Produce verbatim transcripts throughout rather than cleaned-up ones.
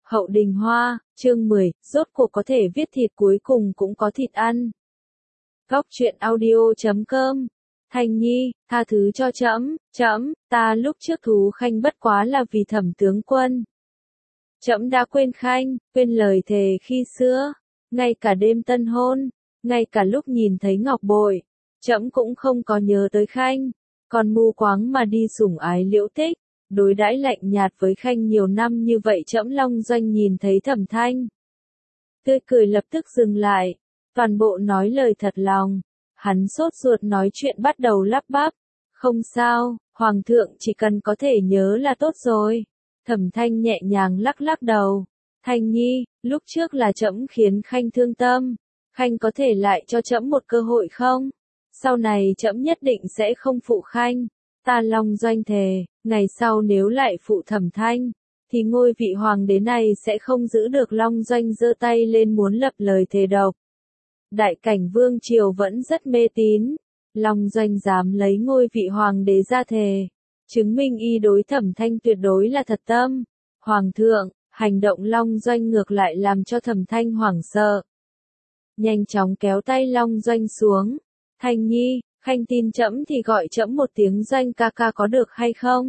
Hậu Đình Hoa, chương mười, rốt cuộc có thể viết thịt cuối cùng cũng có thịt ăn. Góc truyện audio chấm com. Thanh Nhi, tha thứ cho trẫm, trẫm, ta lúc trước thú khanh bất quá là vì Thẩm tướng quân. Trẫm đã quên khanh, quên lời thề khi xưa, ngay cả đêm tân hôn, ngay cả lúc nhìn thấy ngọc bội, trẫm cũng không có nhớ tới khanh, còn mù quáng mà đi sủng ái Liễu Tích, đối đãi lạnh nhạt với khanh nhiều năm như vậy. Trẫm Long Doanh nhìn thấy Thẩm Thanh, tươi cười lập tức dừng lại, toàn bộ nói lời thật lòng. Hắn sốt ruột nói chuyện bắt đầu lắp bắp, không sao, hoàng thượng chỉ cần có thể nhớ là tốt rồi. Thẩm Thanh nhẹ nhàng lắc lắc đầu, Thanh Nhi, lúc trước là trẫm khiến khanh thương tâm, khanh có thể lại cho trẫm một cơ hội không? Sau này trẫm nhất định sẽ không phụ khanh, ta Long Doanh thề, ngày sau nếu lại phụ Thẩm Thanh, thì ngôi vị hoàng đế này sẽ không giữ được. Long Doanh giơ tay lên muốn lập lời thề độc. Đại cảnh vương triều vẫn rất mê tín, Long Doanh dám lấy ngôi vị hoàng đế ra thề, chứng minh y đối Thẩm Thanh tuyệt đối là thật tâm. Hoàng thượng, hành động Long Doanh ngược lại làm cho Thẩm Thanh hoảng sợ. Nhanh chóng kéo tay Long Doanh xuống, Thanh Nhi, khanh tin trẫm thì gọi trẫm một tiếng Doanh ca ca có được hay không?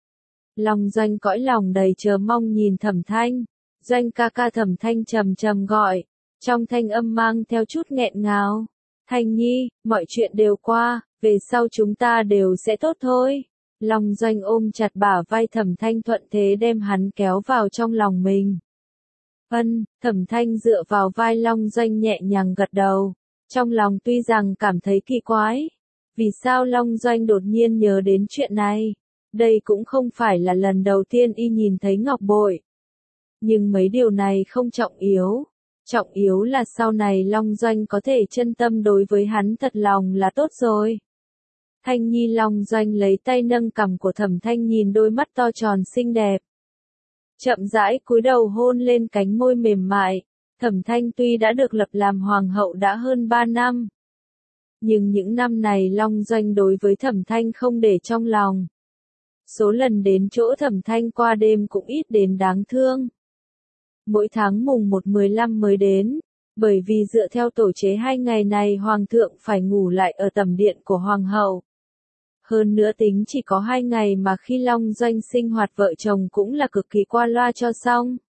Long Doanh cõi lòng đầy chờ mong nhìn Thẩm Thanh, Doanh ca ca. Thẩm Thanh trầm trầm gọi, trong thanh âm mang theo chút nghẹn ngào. Thanh Nhi, mọi chuyện đều qua, về sau chúng ta đều sẽ tốt thôi. Long Doanh ôm chặt bả vai Thẩm Thanh, thuận thế đem hắn kéo vào trong lòng mình. Ân, Thẩm Thanh dựa vào vai Long Doanh nhẹ nhàng gật đầu, trong lòng tuy rằng cảm thấy kỳ quái, vì sao Long Doanh đột nhiên nhớ đến chuyện này. Đây cũng không phải là lần đầu tiên y nhìn thấy ngọc bội. Nhưng mấy điều này không trọng yếu. Trọng yếu là sau này Long Doanh có thể chân tâm đối với hắn thật lòng là tốt rồi. Thanh Nhi. Long Doanh lấy tay nâng cằm của Thẩm Thanh, nhìn đôi mắt to tròn xinh đẹp, chậm rãi cúi đầu hôn lên cánh môi mềm mại. Thẩm Thanh tuy đã được lập làm hoàng hậu đã hơn ba năm, nhưng những năm này Long Doanh đối với Thẩm Thanh không để trong lòng. Số lần đến chỗ Thẩm Thanh qua đêm cũng ít đến đáng thương. Mỗi tháng mùng một mười lăm mới đến, bởi vì dựa theo tổ chế hai ngày này hoàng thượng phải ngủ lại ở tẩm điện của hoàng hậu. Hơn nữa tính chỉ có hai ngày mà khi Long Doanh sinh hoạt vợ chồng cũng là cực kỳ qua loa cho xong.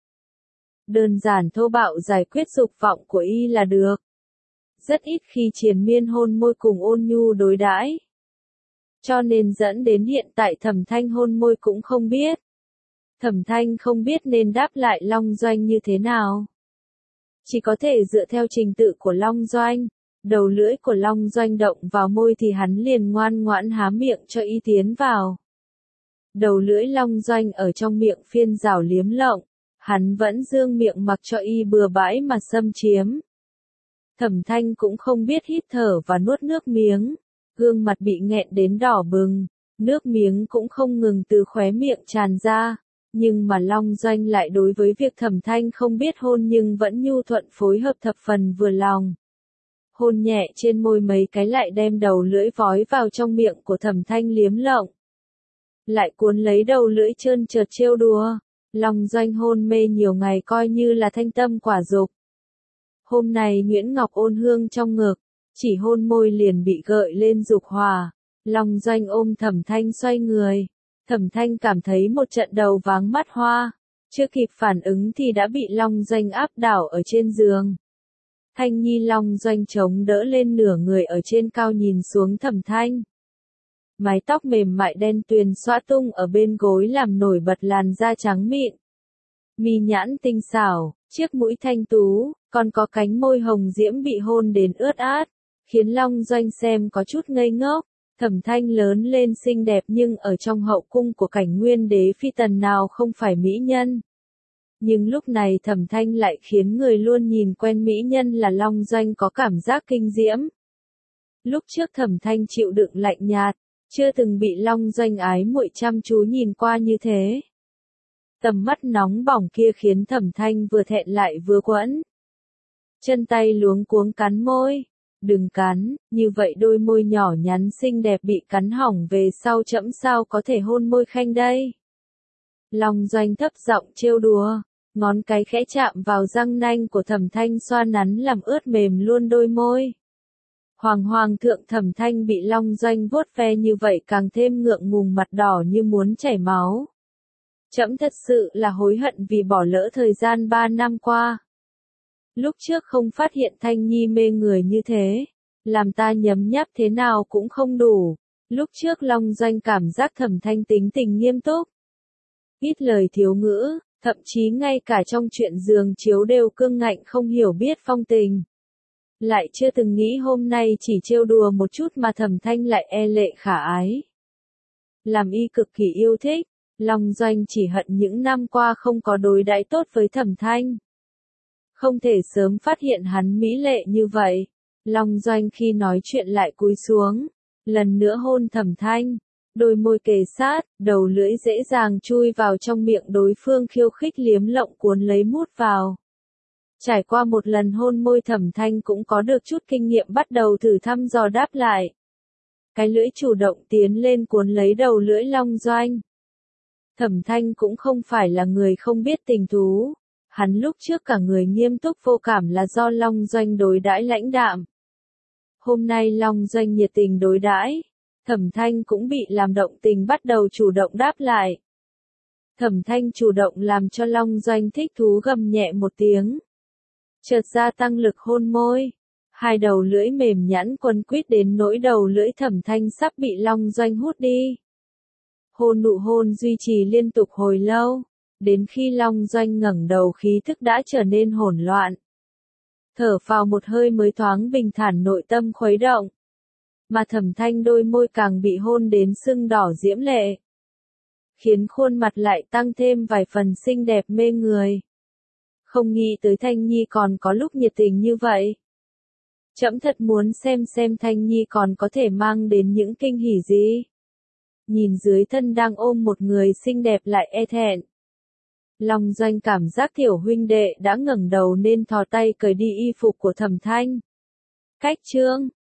Đơn giản thô bạo giải quyết dục vọng của y là được. Rất ít khi triền miên hôn môi cùng ôn nhu đối đãi. Cho nên dẫn đến hiện tại Thẩm Thanh hôn môi cũng không biết. Thẩm Thanh không biết nên đáp lại Long Doanh như thế nào. Chỉ có thể dựa theo trình tự của Long Doanh. Đầu lưỡi của Long Doanh động vào môi thì hắn liền ngoan ngoãn há miệng cho y tiến vào. Đầu lưỡi Long Doanh ở trong miệng phiên rảo liếm lộng, hắn vẫn dương miệng mặc cho y bừa bãi mà xâm chiếm. Thẩm Thanh cũng không biết hít thở và nuốt nước miếng, gương mặt bị nghẹn đến đỏ bừng, nước miếng cũng không ngừng từ khóe miệng tràn ra. Nhưng mà Long Doanh lại đối với việc Thẩm Thanh không biết hôn nhưng vẫn nhu thuận phối hợp thập phần vừa lòng. Hôn nhẹ trên môi mấy cái lại đem đầu lưỡi vói vào trong miệng của Thẩm Thanh liếm lộng. Lại cuốn lấy đầu lưỡi trơn trượt trêu đùa. Long Doanh hôn mê nhiều ngày coi như là thanh tâm quả dục. Hôm nay Nguyễn Ngọc ôn hương trong ngực, chỉ hôn môi liền bị gợi lên dục hỏa. Long Doanh ôm Thẩm Thanh xoay người. Thẩm Thanh cảm thấy một trận đầu váng mắt hoa, chưa kịp phản ứng thì đã bị Long Doanh áp đảo ở trên giường. Thanh Nhi. Long Doanh chống đỡ lên nửa người ở trên cao nhìn xuống Thẩm Thanh. Mái tóc mềm mại đen tuyền xõa tung ở bên gối làm nổi bật làn da trắng mịn. Mi nhãn tinh xảo, chiếc mũi thanh tú, còn có cánh môi hồng diễm bị hôn đến ướt át, khiến Long Doanh xem có chút ngây ngốc. Thẩm Thanh lớn lên xinh đẹp nhưng ở trong hậu cung của Cảnh Nguyên đế phi tần nào không phải mỹ nhân. Nhưng lúc này Thẩm Thanh lại khiến người luôn nhìn quen mỹ nhân là Long Doanh có cảm giác kinh diễm. Lúc trước Thẩm Thanh chịu đựng lạnh nhạt, chưa từng bị Long Doanh ái muội chăm chú nhìn qua như thế. Tầm mắt nóng bỏng kia khiến Thẩm Thanh vừa thẹn lại vừa quẫn. Chân tay luống cuống cắn môi. Đừng cắn, như vậy đôi môi nhỏ nhắn xinh đẹp bị cắn hỏng về sau trẫm sao có thể hôn môi khanh đây. Long Doanh thấp giọng trêu đùa, Ngón cái khẽ chạm vào răng nanh của Thẩm Thanh xoa nắn làm ướt mềm luôn đôi môi. Hoàng hoàng thượng Thẩm Thanh bị Long Doanh vuốt ve như vậy càng thêm ngượng ngùng, mặt đỏ như muốn chảy máu. Trẫm thật sự là hối hận vì bỏ lỡ thời gian ba năm qua. Lúc trước không phát hiện Thanh Nhi mê người như thế, làm ta nhấm nháp thế nào cũng không đủ. Lúc trước Long Doanh cảm giác Thẩm Thanh tính tình nghiêm túc, ít lời thiếu ngữ, thậm chí ngay cả trong chuyện giường chiếu đều cương ngạnh không hiểu biết phong tình. Lại chưa từng nghĩ hôm nay chỉ trêu đùa một chút mà Thẩm Thanh lại e lệ khả ái. Làm y cực kỳ yêu thích, Long Doanh chỉ hận những năm qua không có đối đãi tốt với Thẩm Thanh. Không thể sớm phát hiện hắn mỹ lệ như vậy. Long Doanh khi nói chuyện lại cúi xuống, lần nữa hôn Thẩm Thanh, đôi môi kề sát, đầu lưỡi dễ dàng chui vào trong miệng đối phương khiêu khích liếm lộng cuốn lấy mút vào. Trải qua một lần hôn môi, Thẩm Thanh cũng có được chút kinh nghiệm, bắt đầu thử thăm dò đáp lại. Cái lưỡi chủ động tiến lên cuốn lấy đầu lưỡi Long Doanh. Thẩm Thanh cũng không phải là người không biết tình thú. Hắn lúc trước cả người nghiêm túc vô cảm là do Long Doanh đối đãi lãnh đạm. Hôm nay Long Doanh nhiệt tình đối đãi, Thẩm Thanh cũng bị làm động tình, bắt đầu chủ động đáp lại. Thẩm Thanh chủ động làm cho Long Doanh thích thú gầm nhẹ một tiếng. Chợt gia tăng lực hôn môi. Hai đầu lưỡi mềm nhẵn quấn quýt đến nỗi đầu lưỡi Thẩm Thanh sắp bị Long Doanh hút đi. Hôn nụ hôn duy trì liên tục hồi lâu, đến khi Long Doanh ngẩng đầu khí thức đã trở nên hỗn loạn. Thở phào một hơi mới thoáng bình thản, nội tâm khuấy động. Mà Thẩm Thanh đôi môi càng bị hôn đến sưng đỏ diễm lệ, khiến khuôn mặt lại tăng thêm vài phần xinh đẹp mê người. Không nghĩ tới Thanh Nhi còn có lúc nhiệt tình như vậy. Trẫm thật muốn xem xem Thanh Nhi còn có thể mang đến những kinh hỉ gì. Nhìn dưới thân đang ôm một người xinh đẹp lại e thẹn, Long Doanh cảm giác tiểu huynh đệ đã ngẩng đầu nên thò tay cởi đi y phục của Thẩm Thanh. Cách chương